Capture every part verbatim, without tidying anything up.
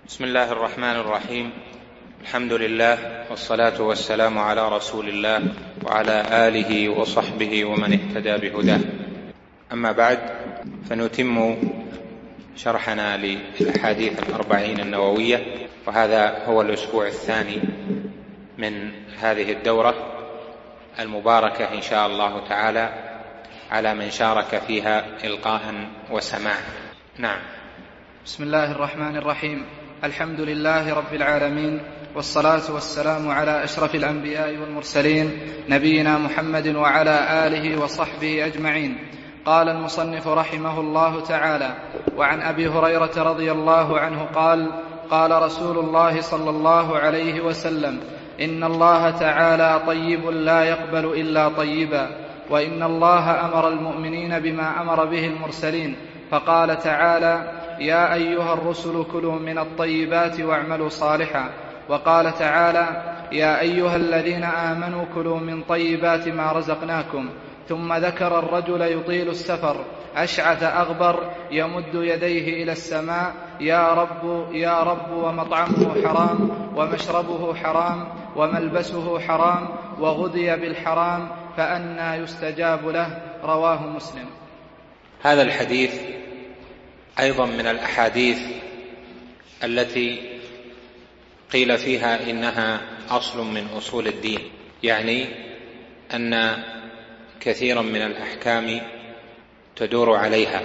بسم الله الرحمن الرحيم. الحمد لله والصلاة والسلام على رسول الله وعلى آله وصحبه ومن اهتدى بهداه. أما بعد، فنتم شرحنا للأحاديث الأربعين النووية، وهذا هو الأسبوع الثاني من هذه الدورة المباركة إن شاء الله تعالى على من شارك فيها إلقاء وسماع. نعم. بسم الله الرحمن الرحيم. الحمد لله رب العالمين، والصلاة والسلام على أشرف الأنبياء والمرسلين نبينا محمد وعلى آله وصحبه أجمعين. قال المصنف رحمه الله تعالى: وعن أبي هريرة رضي الله عنه قال: قال رسول الله صلى الله عليه وسلم: إن الله تعالى طيب لا يقبل إلا طيبا، وإن الله أمر المؤمنين بما أمر به المرسلين، فقال تعالى: يا أيها الرسل كلوا من الطيبات واعملوا صالحا. وقال تعالى: يا أيها الذين آمنوا كلوا من طيبات ما رزقناكم. ثم ذكر الرجل يطيل السفر أشعث أغبر يمد يديه إلى السماء: يا رب يا رب، ومطعمه حرام ومشربه حرام وملبسه حرام وغذي بالحرام، فأنى يستجاب له. رواه مسلم. هذا الحديث أيضا من الأحاديث التي قيل فيها إنها أصل من أصول الدين، يعني أن كثيرا من الأحكام تدور عليها.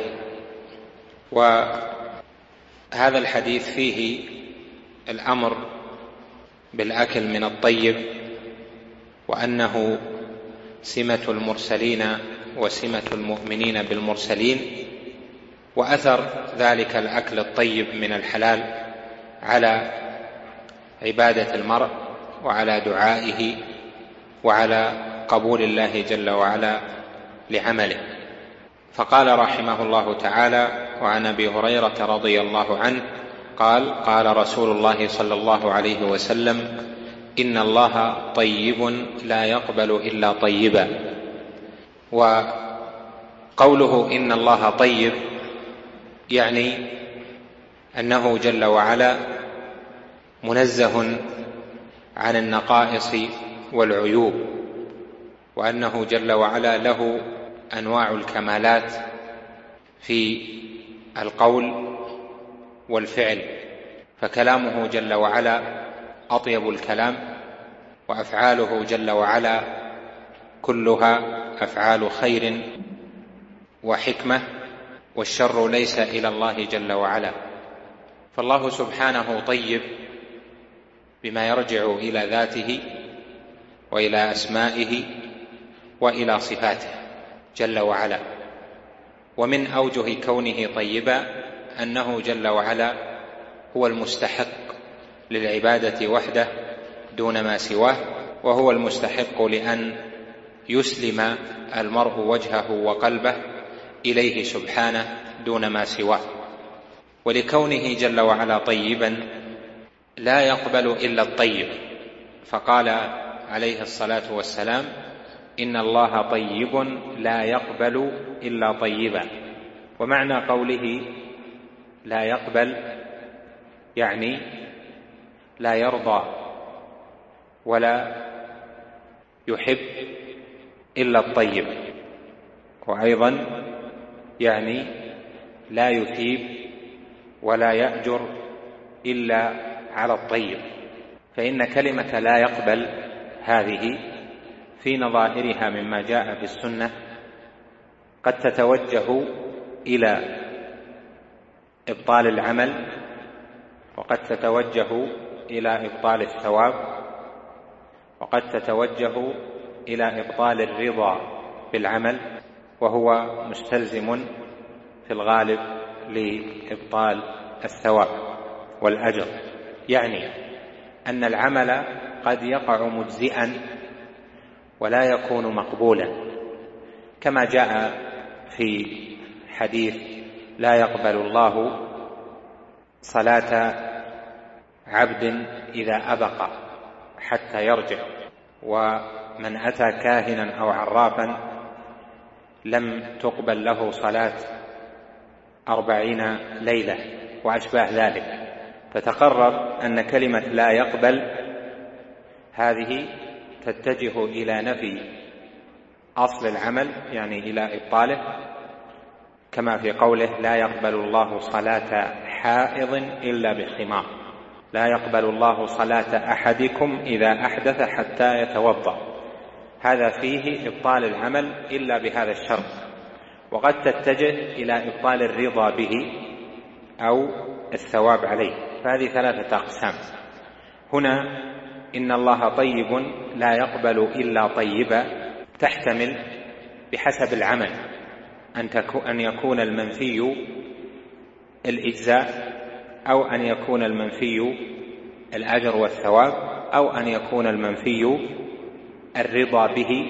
وهذا الحديث فيه الأمر بالأكل من الطيب، وأنه سمة المرسلين وسمة المؤمنين بالمرسلين، وأثر ذلك الأكل الطيب من الحلال على عبادة المرء وعلى دعائه وعلى قبول الله جل وعلا لعمله. فقال رحمه الله تعالى: وعن أبي هريرة رضي الله عنه قال: قال رسول الله صلى الله عليه وسلم: إن الله طيب لا يقبل إلا طيبا. وقوله إن الله طيب يعني أنه جل وعلا منزه عن النقائص والعيوب، وأنه جل وعلا له أنواع الكمالات في القول والفعل، فكلامه جل وعلا أطيب الكلام، وأفعاله جل وعلا كلها أفعال خير وحكمة، والشر ليس إلى الله جل وعلا. فالله سبحانه طيب بما يرجع إلى ذاته وإلى أسمائه وإلى صفاته جل وعلا. ومن أوجه كونه طيبا أنه جل وعلا هو المستحق للعبادة وحده دون ما سواه، وهو المستحق لأن يسلم المرء وجهه وقلبه إليه سبحانه دون ما سواه. ولكونه جل وعلا طيبا لا يقبل إلا الطيب، فقال عليه الصلاة والسلام: إن الله طيب لا يقبل إلا طيبا. ومعنى قوله لا يقبل يعني لا يرضى ولا يحب إلا الطيب، وأيضا يعني لا يثيب ولا يأجر إلا على الطيب. فإن كلمة لا يقبل هذه في نظائرها مما جاء في السنة قد تتوجه إلى إبطال العمل، وقد تتوجه إلى إبطال الثواب، وقد تتوجه إلى إبطال الرضا بالعمل، وهو مستلزم في الغالب لإبطال الثواب والأجر. يعني أن العمل قد يقع مجزئا ولا يكون مقبولا، كما جاء في حديث: لا يقبل الله صلاة عبد إذا أبق حتى يرجع، ومن أتى كاهنا أو عرافا لم تقبل له صلاة أربعين ليلة وأشباه ذلك. فتقرر أن كلمة لا يقبل هذه تتجه إلى نفي أصل العمل، يعني إلى إبطاله، كما في قوله لا يقبل الله صلاة حائض إلا بخمار، لا يقبل الله صلاة أحدكم إذا أحدث حتى يتوضأ، هذا فيه إبطال العمل إلا بهذا الشرط. وقد تتجه إلى إبطال الرضا به أو الثواب عليه، فهذه ثلاثة أقسام. هنا إن الله طيب لا يقبل إلا طيبا تحتمل بحسب العمل أن يكون المنفي الإجزاء، أو أن يكون المنفي الأجر والثواب، أو أن يكون المنفي الرضا به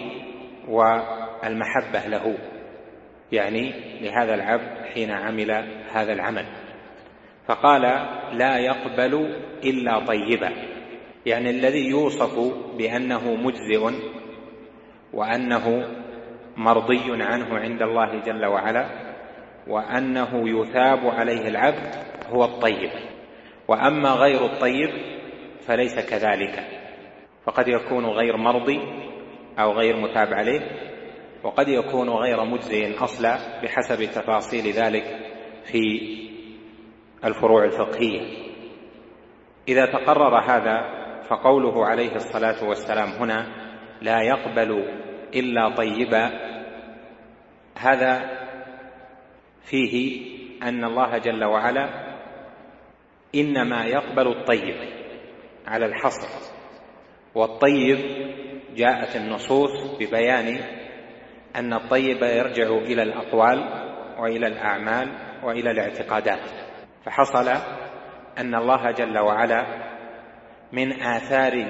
والمحبة له، يعني لهذا العبد حين عمل هذا العمل. فقال لا يقبل إلا طيبا، يعني الذي يوصف بأنه مجزئ وأنه مرضي عنه عند الله جل وعلا وأنه يثاب عليه العبد هو الطيب. وأما غير الطيب فليس كذلك، فقد يكون غير مرضي أو غير مثاب عليه، وقد يكون غير مجزئ أصلا بحسب تفاصيل ذلك في الفروع الفقهية. إذا تقرر هذا فقوله عليه الصلاة والسلام هنا لا يقبل إلا طيبا، هذا فيه أن الله جل وعلا إنما يقبل الطيب على الحصر، والطيب جاءت النصوص ببيان أن الطيب يرجع إلى الأقوال وإلى الأعمال وإلى الاعتقادات. فحصل أن الله جل وعلا من آثار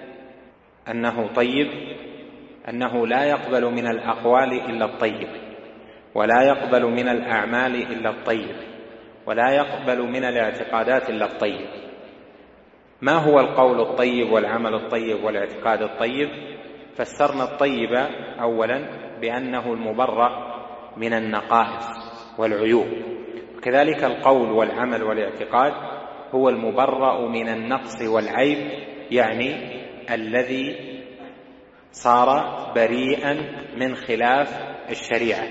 أنه طيب أنه لا يقبل من الأقوال إلا الطيب، ولا يقبل من الأعمال إلا الطيب، ولا يقبل من الاعتقادات إلا الطيب. ما هو القول الطيب والعمل الطيب والاعتقاد الطيب؟ فسرنا الطيب أولا بأنه المبرأ من النقائص والعيوب، كذلك القول والعمل والاعتقاد هو المبرأ من النقص والعيب، يعني الذي صار بريئا من خلاف الشريعة.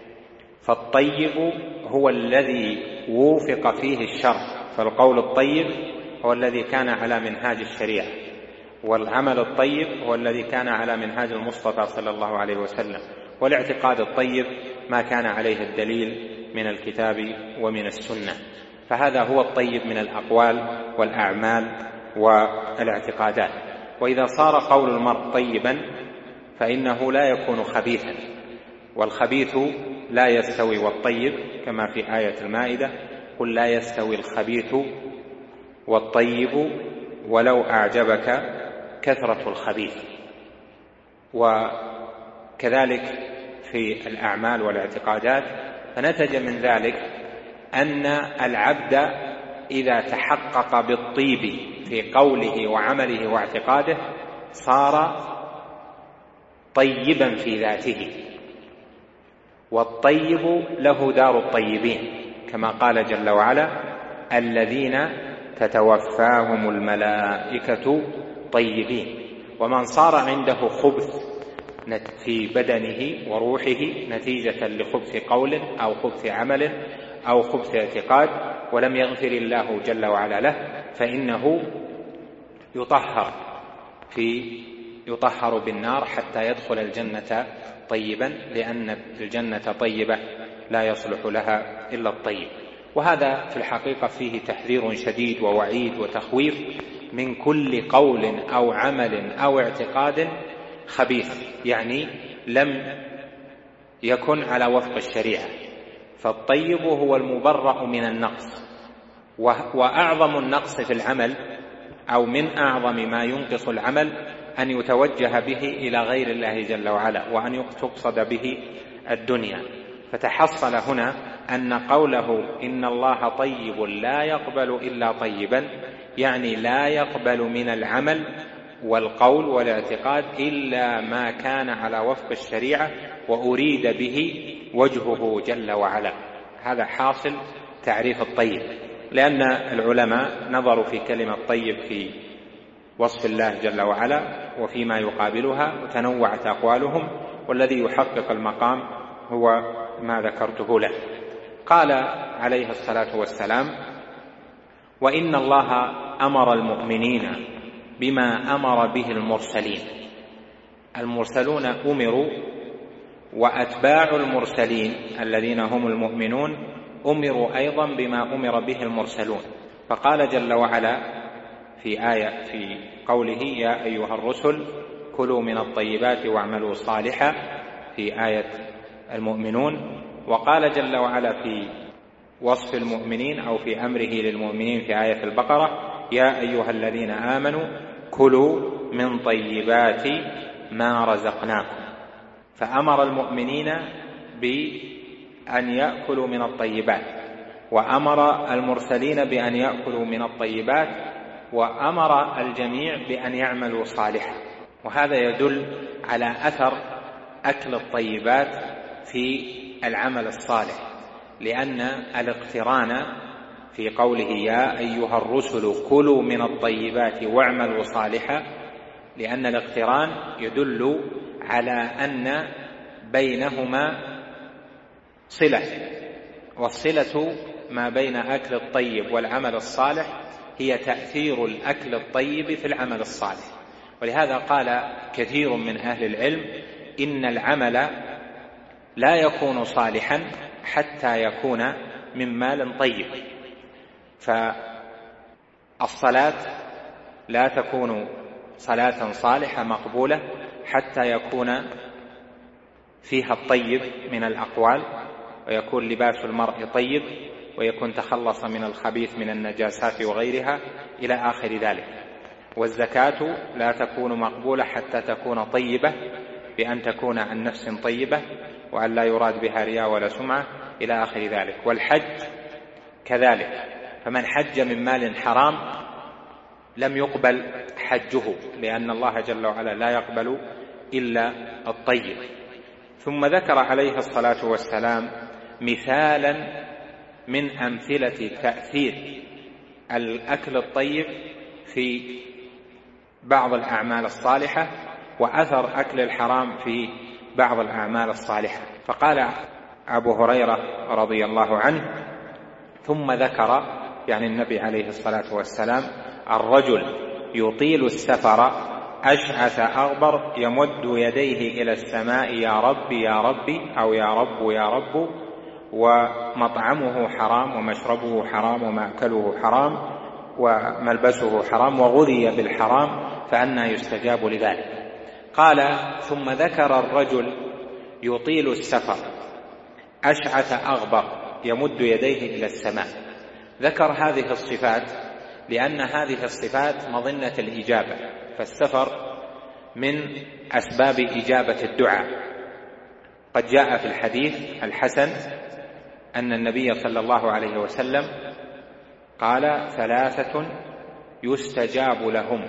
فالطيب هو الذي وفق فيه الشرع، فالقول الطيب هو الذي كان على منهاج الشريعة، والعمل الطيب هو الذي كان على منهاج المصطفى صلى الله عليه وسلم، والاعتقاد الطيب ما كان عليه الدليل من الكتاب ومن السنة. فهذا هو الطيب من الأقوال والأعمال والاعتقادات. وإذا صار قول المرء طيبا فإنه لا يكون خبيثا، والخبيث لا يستوي والطيب، كما في آية المائدة قل لا يستوي الخبيث والطيب ولو أعجبك كثرة الخبيث. وكذلك في الأعمال والاعتقادات، فنتج من ذلك أن العبد إذا تحقق بالطيب في قوله وعمله واعتقاده صار طيبا في ذاته، والطيب له دار الطيبين، كما قال جل وعلا الذين تتوفاهم الملائكة طيبين. ومن صار عنده خبث في بدنه وروحه نتيجة لخبث قول أو خبث عمل أو خبث اعتقاد ولم يغفر الله جل وعلا له، فإنه يطهر في يطهر بالنار حتى يدخل الجنة طيبا، لأن الجنة طيبة لا يصلح لها إلا الطيب. وهذا في الحقيقة فيه تحذير شديد ووعيد وتخويف من كل قول أو عمل أو اعتقاد خبيث، يعني لم يكن على وفق الشريعة. فالطيب هو المبرأ من النقص، وأعظم النقص في العمل أو من أعظم ما ينقص العمل أن يتوجه به إلى غير الله جل وعلا، وأن تقصد به الدنيا. فتحصل هنا أن قوله إن الله طيب لا يقبل إلا طيبا، يعني لا يقبل من العمل والقول والاعتقاد إلا ما كان على وفق الشريعة وأريد به وجهه جل وعلا. هذا حاصل تعريف الطيب. لأن العلماء نظروا في كلمة طيب في وصف الله جل وعلا وفيما يقابلها وتنوعت أقوالهم، والذي يحقق المقام هو ما ذكرته له. قال عليه الصلاة والسلام: وإن الله أمر المؤمنين بما أمر به المرسلين. المرسلون أمروا، وأتباع المرسلين الذين هم المؤمنون أمروا أيضا بما أمر به المرسلون. فقال جل وعلا في آية في قوله: يا أيها الرسل كلوا من الطيبات واعملوا صالحا، في آية المؤمنون. وقال جل وعلا في وصف المؤمنين أو في أمره للمؤمنين في آية البقرة: يا أيها الذين آمنوا كلوا من طيبات ما رزقناكم. فأمر المؤمنين بأن يأكلوا من الطيبات، وأمر المرسلين بأن يأكلوا من الطيبات، وأمر الجميع بأن يعملوا صالحا. وهذا يدل على أثر أكل الطيبات في العمل الصالح، لأن الاقتران في قوله يا أيها الرسل كلوا من الطيبات واعملوا صالحا، لأن الاقتران يدل على أن بينهما صلة، والصلة ما بين أكل الطيب والعمل الصالح هي تأثير الأكل الطيب في العمل الصالح. ولهذا قال كثير من أهل العلم إن العمل لا يكون صالحا حتى يكون من مال طيب. فالصلاة لا تكون صلاة صالحة مقبولة حتى يكون فيها الطيب من الأقوال، ويكون لباس المرء طيب، ويكون تخلص من الخبيث من النجاسات وغيرها إلى آخر ذلك. والزكاة لا تكون مقبولة حتى تكون طيبة، بأن تكون عن نفس طيبة وأن لا يراد بها رياء ولا سمعة إلى آخر ذلك. والحج كذلك، فمن حج من مال حرام لم يقبل حجه، لأن الله جل وعلا لا يقبل إلا الطيب. ثم ذكر عليه الصلاة والسلام مثالا من أمثلة تأثير الأكل الطيب في بعض الأعمال الصالحة وأثر أكل الحرام في بعض الأعمال الصالحة. فقال أبو هريرة رضي الله عنه: ثم ذكر، يعني النبي عليه الصلاة والسلام: الرجل يطيل السفر أشعث أغبر يمد يديه إلى السماء يا ربي يا ربي، أو يا رب يا رب، ومطعمه حرام ومشربه حرام ومأكله حرام وملبسه حرام وغذي بالحرام، فأنى يستجاب لذلك. قال: ثم ذكر الرجل يطيل السفر أشعث أغبر يمد يديه إلى السماء. ذكر هذه الصفات لأن هذه الصفات مظنة الإجابة، فالسفر من أسباب إجابة الدعاء. قد جاء في الحديث الحسن أن النبي صلى الله عليه وسلم قال: ثلاثة يستجاب لهم،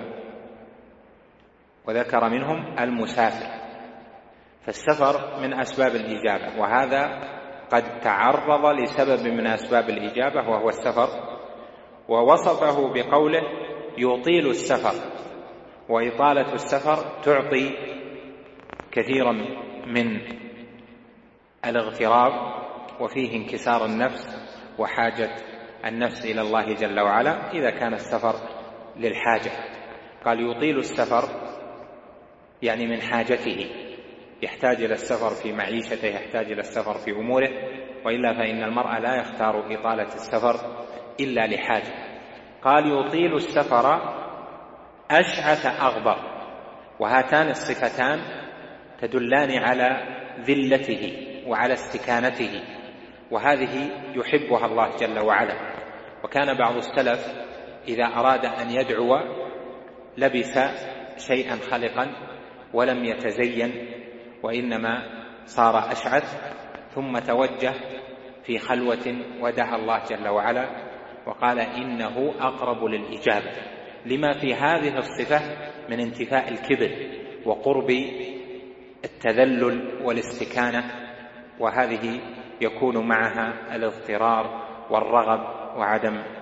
وذكر منهم المسافر. فالسفر من أسباب الإجابة، وهذا قد تعرض لسبب من أسباب الإجابة وهو السفر، ووصفه بقوله يطيل السفر. وإطالة السفر تعطي كثيرا من الاغتراب، وفيه انكسار النفس وحاجة النفس إلى الله جل وعلا إذا كان السفر للحاجة. قال يطيل السفر يعني من حاجته، يحتاج إلى السفر في معيشته، يحتاج إلى السفر في أموره، وإلا فإن المرء لا يختار إطالة السفر إلا لحاجة. قال يطيل السفر أشعث أغبر، وهاتان الصفتان تدلان على ذلته وعلى استكانته، وهذه يحبها الله جل وعلا. وكان بعض السلف إذا أراد أن يدعو لبس شيئا خلقا ولم يتزين، وإنما صار أشعث، ثم توجه في خلوة ودعا الله جل وعلا وقال إنه أقرب للإجابة، لما في هذه الصفة من انتفاء الكبر وقرب التذلل والاستكانة، وهذه يكون معها الاضطرار والرغب وعدم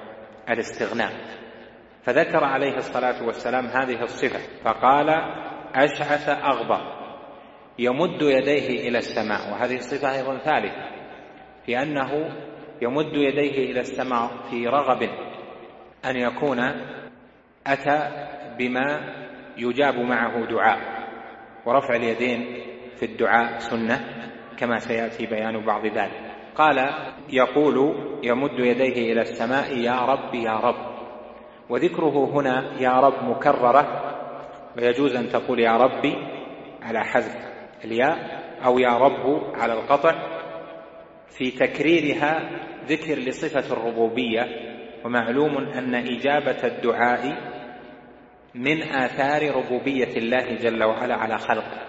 الاستغناء، فذكر عليه الصلاة والسلام هذه الصفة فقال: أشعث أغبر يمد يديه إلى السماء. وهذه الصفة أيضا ثالثة في أنه يمد يديه إلى السماء في رغب أن يكون أتى بما يجاب معه دعاء، ورفع اليدين في الدعاء سنة كما سيأتي بيان بعض ذلك. قال: يقول يمد يديه إلى السماء: يا رب يا رب. وذكره هنا يا رب مكررة، ويجوز أن تقول يا ربي على حذف الياء أو يا رب على القطع، في تكريرها ذكر لصفة الربوبية. ومعلوم أن إجابة الدعاء من آثار ربوبية الله جل وعلا على خلقه،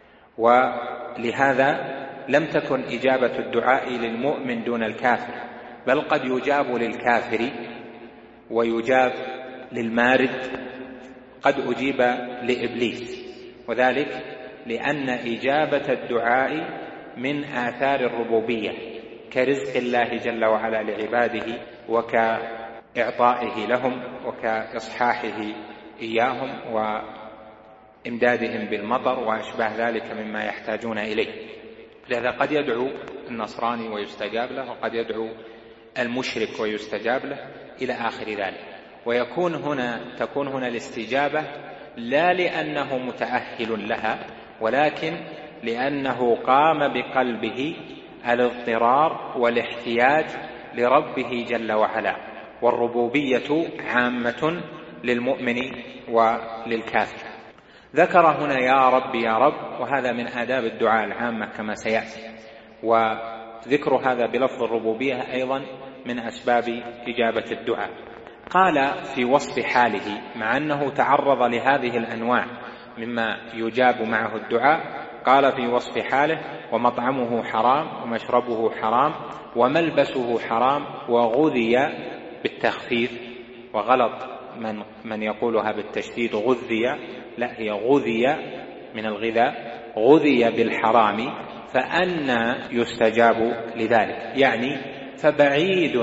ولهذا لم تكن إجابة الدعاء للمؤمن دون الكافر، بل قد يجاب للكافر ويجاب للمارد، قد أجيب لإبليس، وذلك لأن إجابة الدعاء من آثار الربوبية كرزق الله جل وعلا لعباده، وكإعطائه لهم، وكإصحاحه إياهم، وإمدادهم بالمطر وأشباه ذلك مما يحتاجون إليه. لذا قد يدعو النصراني ويستجاب له، وقد يدعو المشرك ويستجاب له إلى آخر ذلك. ويكون هنا تكون هنا الاستجابة لا لأنه متأهل لها، ولكن لأنه قام بقلبه الاضطرار والاحتياج لربه جل وعلا. والربوبية عامة للمؤمن وللكافر. ذكر هنا يا رب يا رب، وهذا من آداب الدعاء العامة كما سيأتي، وذكر هذا بلفظ الربوبية أيضا من أسباب إجابة الدعاء. قال في وصف حاله، مع أنه تعرض لهذه الأنواع مما يجاب معه الدعاء، قال في وصف حاله: ومطعمه حرام ومشربه حرام وملبسه حرام وغذي بالتخفيف، وغلط من, من يقولها بالتشديد غذي، لا، هي غذي من الغذاء، غذي بالحرام فأنى يستجاب لذلك، يعني فبعيد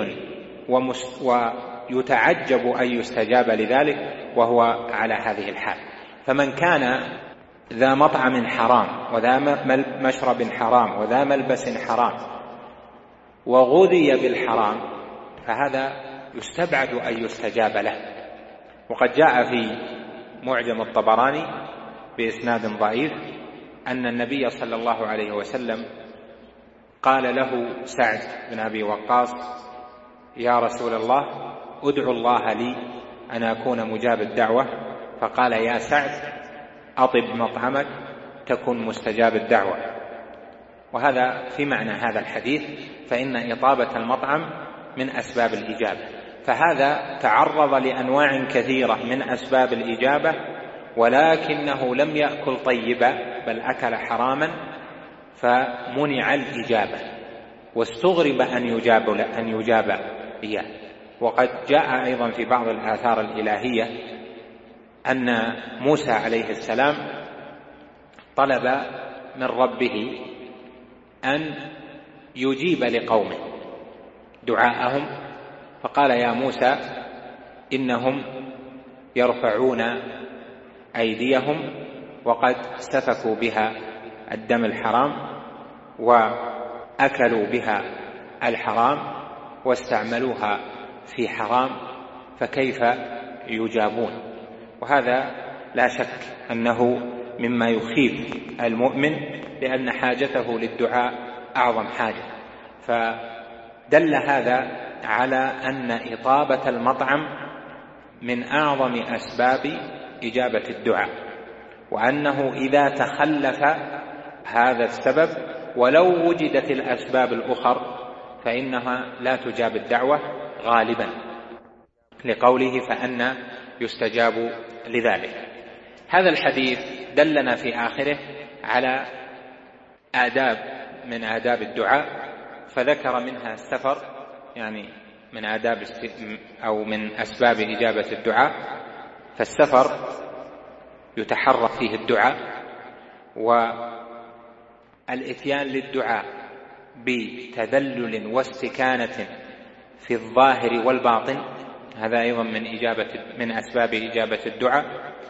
ويتعجب أن يستجاب لذلك وهو على هذه الحال. فمن كان ذا مطعم حرام وذا مشرب حرام وذا ملبس حرام وغذي بالحرام، فهذا يستبعد أن يستجاب له. وقد جاء في معجم الطبراني بإسناد ضعيف أن النبي صلى الله عليه وسلم قال له سعد بن أبي وقاص: يا رسول الله، ادعو الله لي أن أكون مجاب الدعوة. فقال: يا سعد، أطب مطعمك تكن مستجاب الدعوة. وهذا في معنى هذا الحديث، فإن إطابة المطعم من أسباب الإجابة. فهذا تعرض لأنواع كثيرة من أسباب الإجابة، ولكنه لم يأكل طيبا بل أكل حراما فمنع الإجابة، واستغرب أن يجاب أن يجاب إياه. وقد جاء أيضا في بعض الآثار الإلهية أن موسى عليه السلام طلب من ربه أن يجيب لقومه دعاءهم، فقال: يا موسى، إنهم يرفعون أيديهم وقد سفكوا بها الدم الحرام وأكلوا بها الحرام واستعملوها في حرام، فكيف يجابون؟ وهذا لا شك أنه مما يخيف المؤمن، لأن حاجته للدعاء أعظم حاجة. فدل هذا على أن إطابة المطعم من أعظم أسباب إجابة الدعاء، وأنه إذا تخلف هذا السبب ولو وجدت الأسباب الأخر فإنها لا تجاب الدعوة غالبا، لقوله: فأنى يستجاب لذلك. هذا الحديث دلنا في آخره على آداب من آداب الدعاء، فذكر منها السفر، يعني من آداب أو من أسباب إجابة الدعاء. فالسفر يتحرك فيه الدعاء، والإتيان للدعاء بتذلل واستكانة في الظاهر والباطن هذا أيضا من إجابة من أسباب إجابة الدعاء.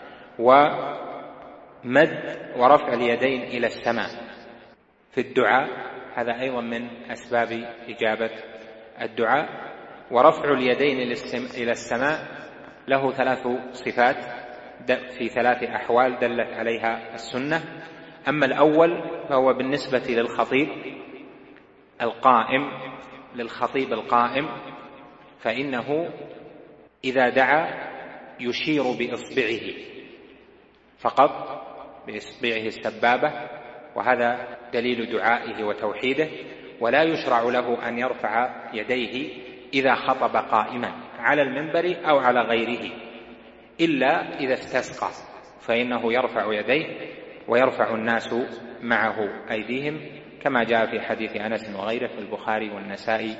ومد ورفع اليدين إلى السماء في الدعاء هذا أيضا من أسباب إجابة الدعاء. ورفع اليدين إلى السماء له ثلاث صفات في ثلاث أحوال دلت عليها السنة. أما الأول فهو بالنسبة للخطيب القائم للخطيب القائم فإنه إذا دعا يشير بإصبعه فقط بإصبعه السبابة، وهذا دليل دعائه وتوحيده. ولا يشرع له أن يرفع يديه إذا خطب قائما على المنبر أو على غيره إلا إذا استسقى، فإنه يرفع يديه ويرفع الناس معه أيديهم كما جاء في حديث أنس وغيره في البخاري والنسائي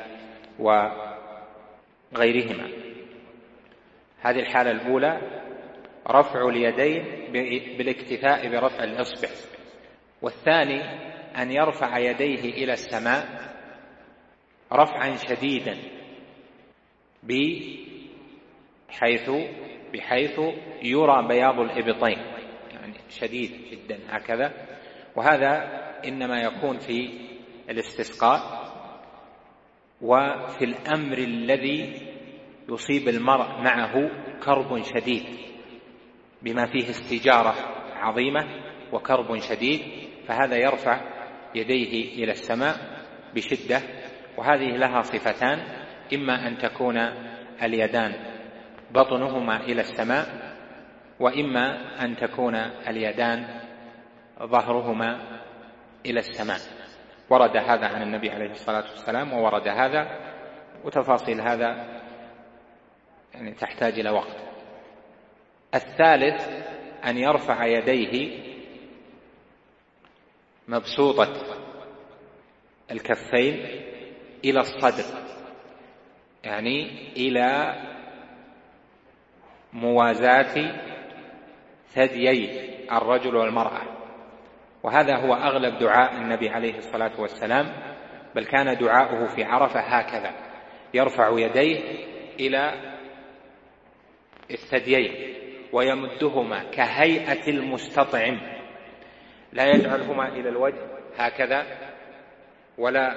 وغيرهما. هذه الحالة الأولى رفع اليدين بالاكتفاء برفع الإصبع. والثاني أن يرفع يديه إلى السماء رفعا شديدا بحيث بحيث يرى بياض الإبطين، يعني شديد جدا هكذا. وهذا إنما يكون في الاستسقاء وفي الأمر الذي يصيب المرء معه كرب شديد بما فيه استجارة عظيمة وكرب شديد، فهذا يرفع يديه إلى السماء بشدة. وهذه لها صفتان: إما أن تكون اليدان بطنهما إلى السماء، وإما أن تكون اليدان ظهرهما إلى السماء. ورد هذا عن النبي عليه الصلاة والسلام وورد هذا، وتفاصيل هذا يعني تحتاج إلى وقت. الثالث أن يرفع يديه مبسوطة الكفين إلى الصدر، يعني إلى موازاة ثديي الرجل والمرأة. وهذا هو أغلب دعاء النبي عليه الصلاة والسلام، بل كان دعاؤه في عرفة هكذا: يرفع يديه إلى الثديين ويمدهما كهيئة المستطعم، لا يجعلهما إلى الوجه هكذا ولا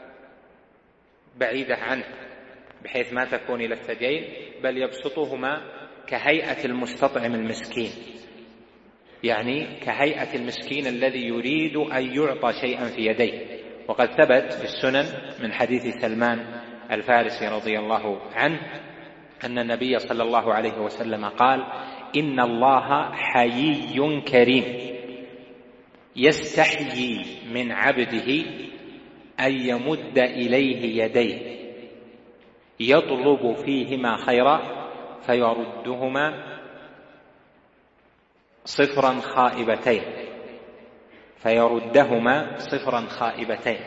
بعيدة عنه بحيث ما تكون إلى الثديين، بل يبسطهما كهيئة المستطعم المسكين، يعني كهيئة المسكين الذي يريد أن يعطى شيئا في يديه. وقد ثبت في السنن من حديث سلمان الفارسي رضي الله عنه أن النبي صلى الله عليه وسلم قال: إن الله حيي كريم يستحيي من عبده أن يمد إليه يديه يطلب فيهما خيرا فيردهما صفرا خائبتين فيردهما صفرا خائبتين.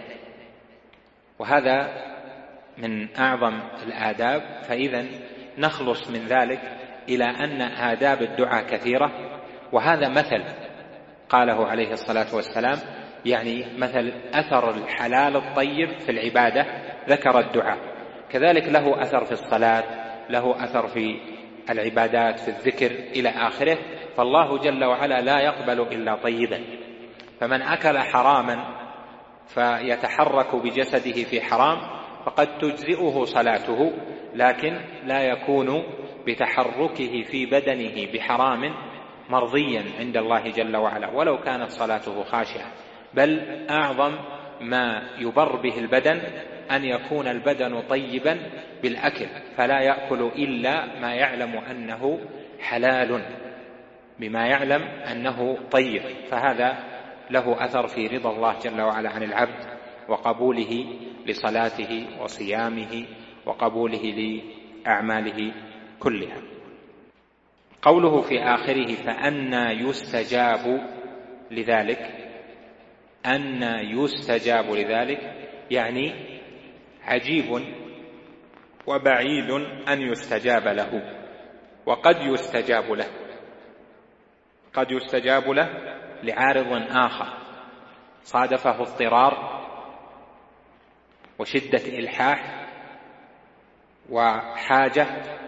وهذا من أعظم الآداب. فإذا نخلص من ذلك إلى أن آداب الدعاء كثيرة، وهذا مثل قاله عليه الصلاة والسلام، يعني مثل أثر الحلال الطيب في العبادة ذكر الدعاء، كذلك له أثر في الصلاة، له أثر في العبادات في الذكر إلى آخره. فالله جل وعلا لا يقبل إلا طيبا، فمن أكل حراما فيتحرك بجسده في حرام فقد تجزئه صلاته، لكن لا يكون بتحركه في بدنه بحرام مرضيا عند الله جل وعلا ولو كانت صلاته خاشعة. بل أعظم ما يبر به البدن أن يكون البدن طيبا بالأكل، فلا يأكل إلا ما يعلم أنه حلال، بما يعلم أنه طيب، فهذا له أثر في رضا الله جل وعلا عن العبد وقبوله لصلاته وصيامه وقبوله لأعماله كلها. قوله في آخره فأنى يستجاب لذلك، أنى يستجاب لذلك يعني عجيب وبعيد أن يستجاب له. وقد يستجاب له، قد يستجاب له لعارض آخر صادفه اضطرار وشدة إلحاح وحاجة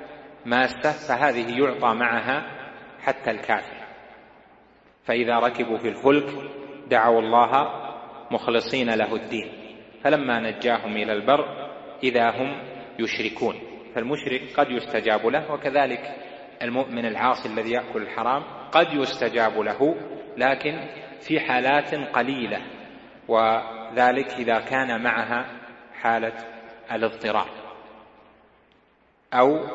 ماسة فهذه يعطى معها حتى الكافر. فإذا ركبوا في الفلك دعوا الله مخلصين له الدين فلما نجاهم إلى البر إذا هم يشركون. فالمشرك قد يستجاب له، وكذلك المؤمن العاصي الذي يأكل الحرام قد يستجاب له، لكن في حالات قليلة، وذلك إذا كان معها حالة الاضطرار أو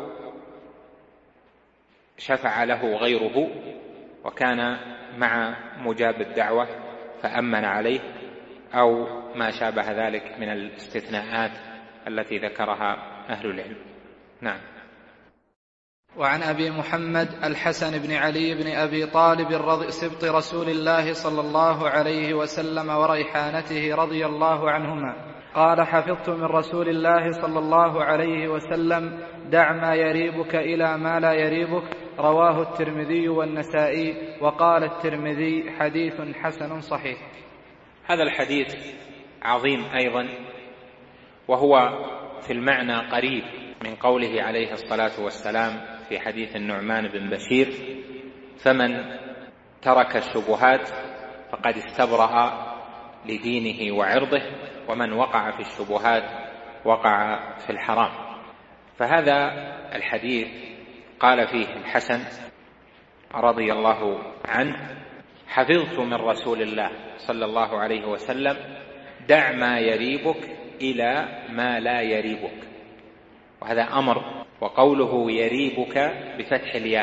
شفع له غيره وكان مع مجاب الدعوة فأمن عليه، أو ما شابه ذلك من الاستثناءات التي ذكرها أهل العلم. نعم. وعن أبي محمد الحسن بن علي بن أبي طالب رضي سبط رسول الله صلى الله عليه وسلم وريحانته رضي الله عنهما قال: حفظت من رسول الله صلى الله عليه وسلم: دع ما يريبك إلى ما لا يريبك. رواه الترمذي والنسائي، وقال الترمذي: حديث حسن صحيح. هذا الحديث عظيم أيضا، وهو في المعنى قريب من قوله عليه الصلاة والسلام في حديث النعمان بن بشير: فمن ترك الشبهات فقد استبرأ لدينه وعرضه، ومن وقع في الشبهات وقع في الحرام. فهذا الحديث قال فيه الحسن رضي الله عنه: حفظت من رسول الله صلى الله عليه وسلم: دع ما يريبك إلى ما لا يريبك. وهذا أمر، وقوله يريبك بفتح الياء،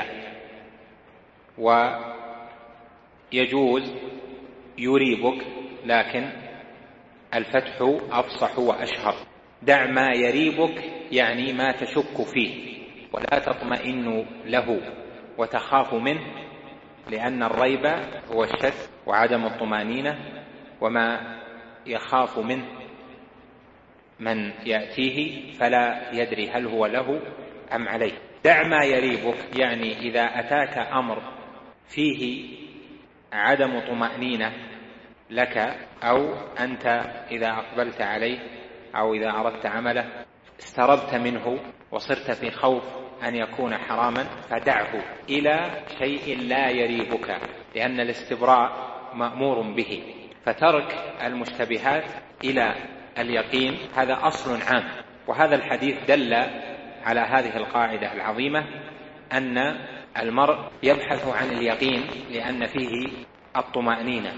ويجوز يريبك لكن الفتح أفصح وأشهر. دع ما يريبك يعني ما تشك فيه ولا تطمئن له وتخاف منه، لأن الريب هو الشك وعدم الطمأنينة، وما يخاف منه من يأتيه فلا يدري هل هو له أم عليه. دع ما يريبك يعني إذا أتاك أمر فيه عدم طمأنينة لك، أو أنت إذا أقبلت عليه أو إذا أردت عمله استربت منه وصرت في خوف أن يكون حراما، فدعه إلى شيء لا يريبك، لأن الاستبراء مأمور به. فترك المشتبهات إلى اليقين هذا أصل عام. وهذا الحديث دل على هذه القاعدة العظيمة، أن المرء يبحث عن اليقين لأن فيه الطمأنينة،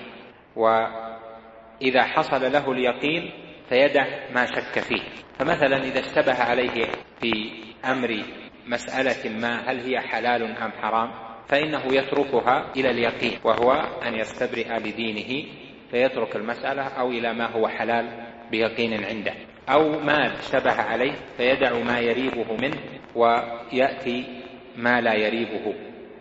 وإذا حصل له اليقين فيدع ما شك فيه. فمثلا إذا اشتبه عليه في أمر مسألة ما هل هي حلال أم حرام، فإنه يتركها إلى اليقين، وهو أن يستبرئ لدينه فيترك المسألة، أو إلى ما هو حلال بيقين عنده. أو ما اشتبه عليه فيدع ما يريبه منه ويأتي ما لا يريبه.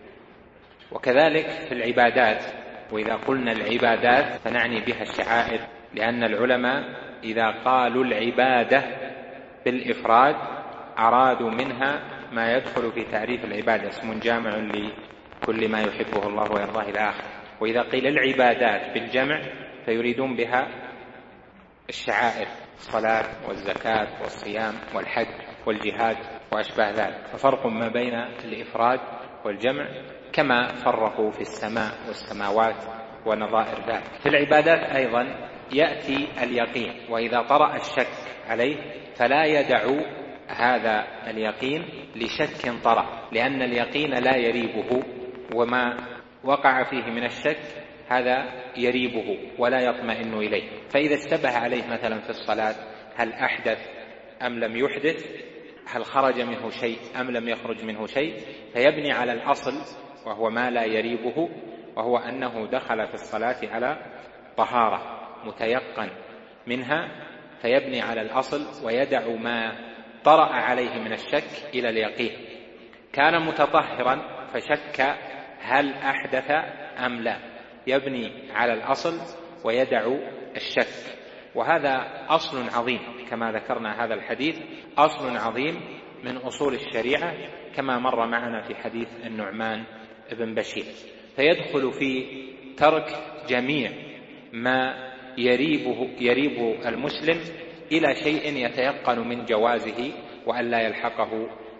وكذلك في العبادات، وإذا قلنا العبادات فنعني بها الشعائر، لأن العلماء إذا قالوا العبادة بالإفراد أرادوا منها ما يدخل في تعريف العبادة، اسم جامع لكل ما يحبه الله ويرضاه إلى آخره. وإذا قيل العبادات بالجمع فيريدون بها الشعائر، الصلاة والزكاة والصيام والحج والجهاد وأشباه ذلك. ففرق ما بين الإفراد والجمع، كما فرقوا في السماء والسماوات ونظائر ذلك. في العبادات أيضا يأتي اليقين، وإذا طرأ الشك عليه فلا يدع هذا اليقين لشك طرأ، لأن اليقين لا يريبه، وما وقع فيه من الشك هذا يريبه ولا يطمئن إليه. فإذا اشتبه عليه مثلا في الصلاة هل أحدث أم لم يحدث، هل خرج منه شيء أم لم يخرج منه شيء، فيبني على الأصل وهو ما لا يريبه، وهو أنه دخل في الصلاة على طهارة متيقن منها، فيبني على الأصل ويدع ما طرأ عليه من الشك إلى اليقين. كان متطهرا فشك هل أحدث أم لا، يبني على الأصل ويدع الشك. وهذا أصل عظيم، كما ذكرنا هذا الحديث أصل عظيم من أصول الشريعة، كما مر معنا في حديث النعمان بن بشير. فيدخل في ترك جميع ما يريبه يريب المسلم إلى شيء يتيقن من جوازه وأن لا يلحقه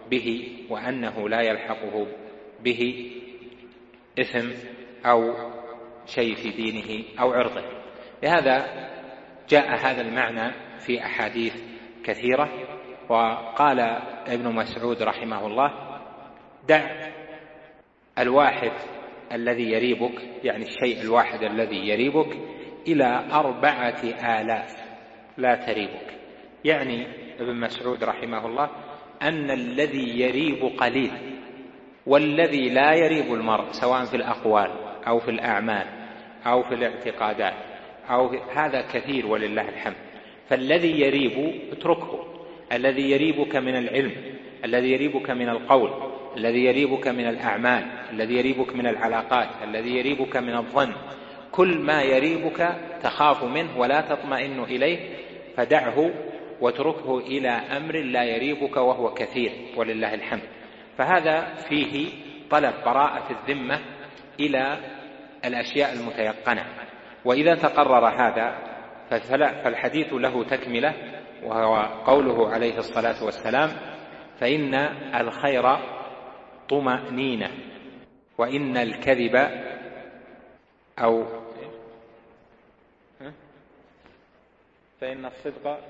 به وأنه لا يلحقه به إثم أو شيء في دينه أو عرضه. لهذا جاء هذا المعنى في أحاديث كثيرة. وقال ابن مسعود رحمه الله: دع الواحد الذي يريبك، يعني الشيء الواحد الذي يريبك، إلى أربعة آلاف لا تريبك. يعني ابن مسعود رحمه الله أن الذي يريب قليل، والذي لا يريب المرء سواء في الأقوال أو في الأعمال أو في الاعتقادات أو في هذا كثير ولله الحمد. فالذي يريب اتركه، الذي يريبك من العلم، الذي يريبك من القول، الذي يريبك من الأعمال، الذي يريبك من العلاقات، الذي يريبك من الظن، كل ما يريبك تخاف منه ولا تطمئن إليه فدعه واتركه إلى أمر لا يريبك وهو كثير ولله الحمد. فهذا فيه طلب براءة الذمة إلى الأشياء المتيقنة. وإذا تقرر هذا فالحديث له تكملة، وهو قوله عليه الصلاة والسلام: فإن الخير طمأنينة، وإن الكذب أو فإن الصدق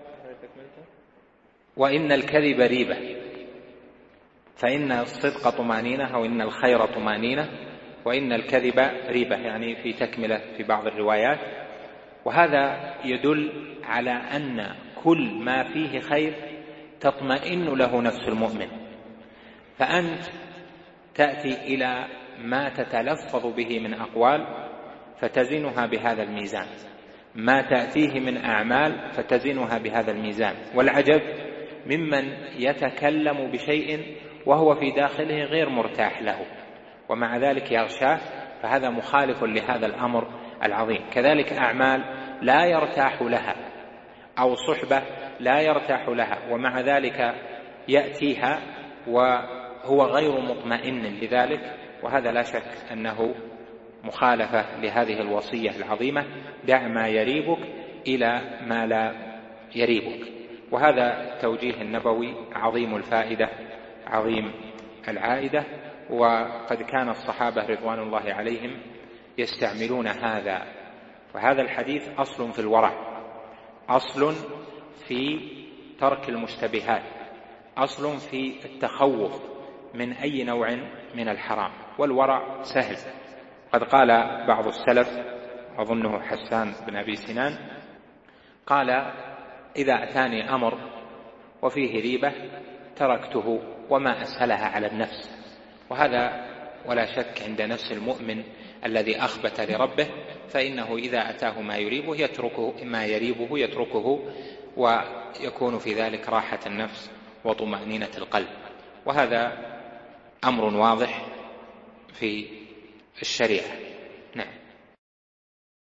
وإن الكذب ريبة، فإن الصدق طمأنينة أو إن الخير طمأنينة وإن الكذب ريبة، يعني في تكملة في بعض الروايات. وهذا يدل على أن كل ما فيه خير تطمئن له نفس المؤمن. فأنت تأتي إلى ما تتلفظ به من أقوال فتزنها بهذا الميزان، ما تأتيه من أعمال فتزنها بهذا الميزان. والعجب ممن يتكلم بشيء وهو في داخله غير مرتاح له ومع ذلك يغشاه، فهذا مخالف لهذا الأمر العظيم. كذلك أعمال لا يرتاح لها أو صحبة لا يرتاح لها ومع ذلك يأتيها وهو غير مطمئن لذلك، وهذا لا شك أنه مخالفة لهذه الوصية العظيمة: دع ما يريبك إلى ما لا يريبك. وهذا توجيه النبوي عظيم الفائدة عظيم العائدة. وقد كان الصحابة رضوان الله عليهم يستعملون هذا. وهذا الحديث أصل في الورع، أصل في ترك المشتبهات، أصل في التخوف من أي نوع من الحرام. والورع سهل. قد قال بعض السلف، أظنه حسان بن أبي سنان، قال: إذا أتاني أمر وفيه ريبة تركته وما أسهلها على النفس. وهذا ولا شك عند نفس المؤمن الذي أخبت لربه، فإنه إذا أتاه ما يريبه يتركه ما يريبه يتركه ويكون في ذلك راحة النفس وطمأنينة القلب. وهذا أمر واضح في الشريعة.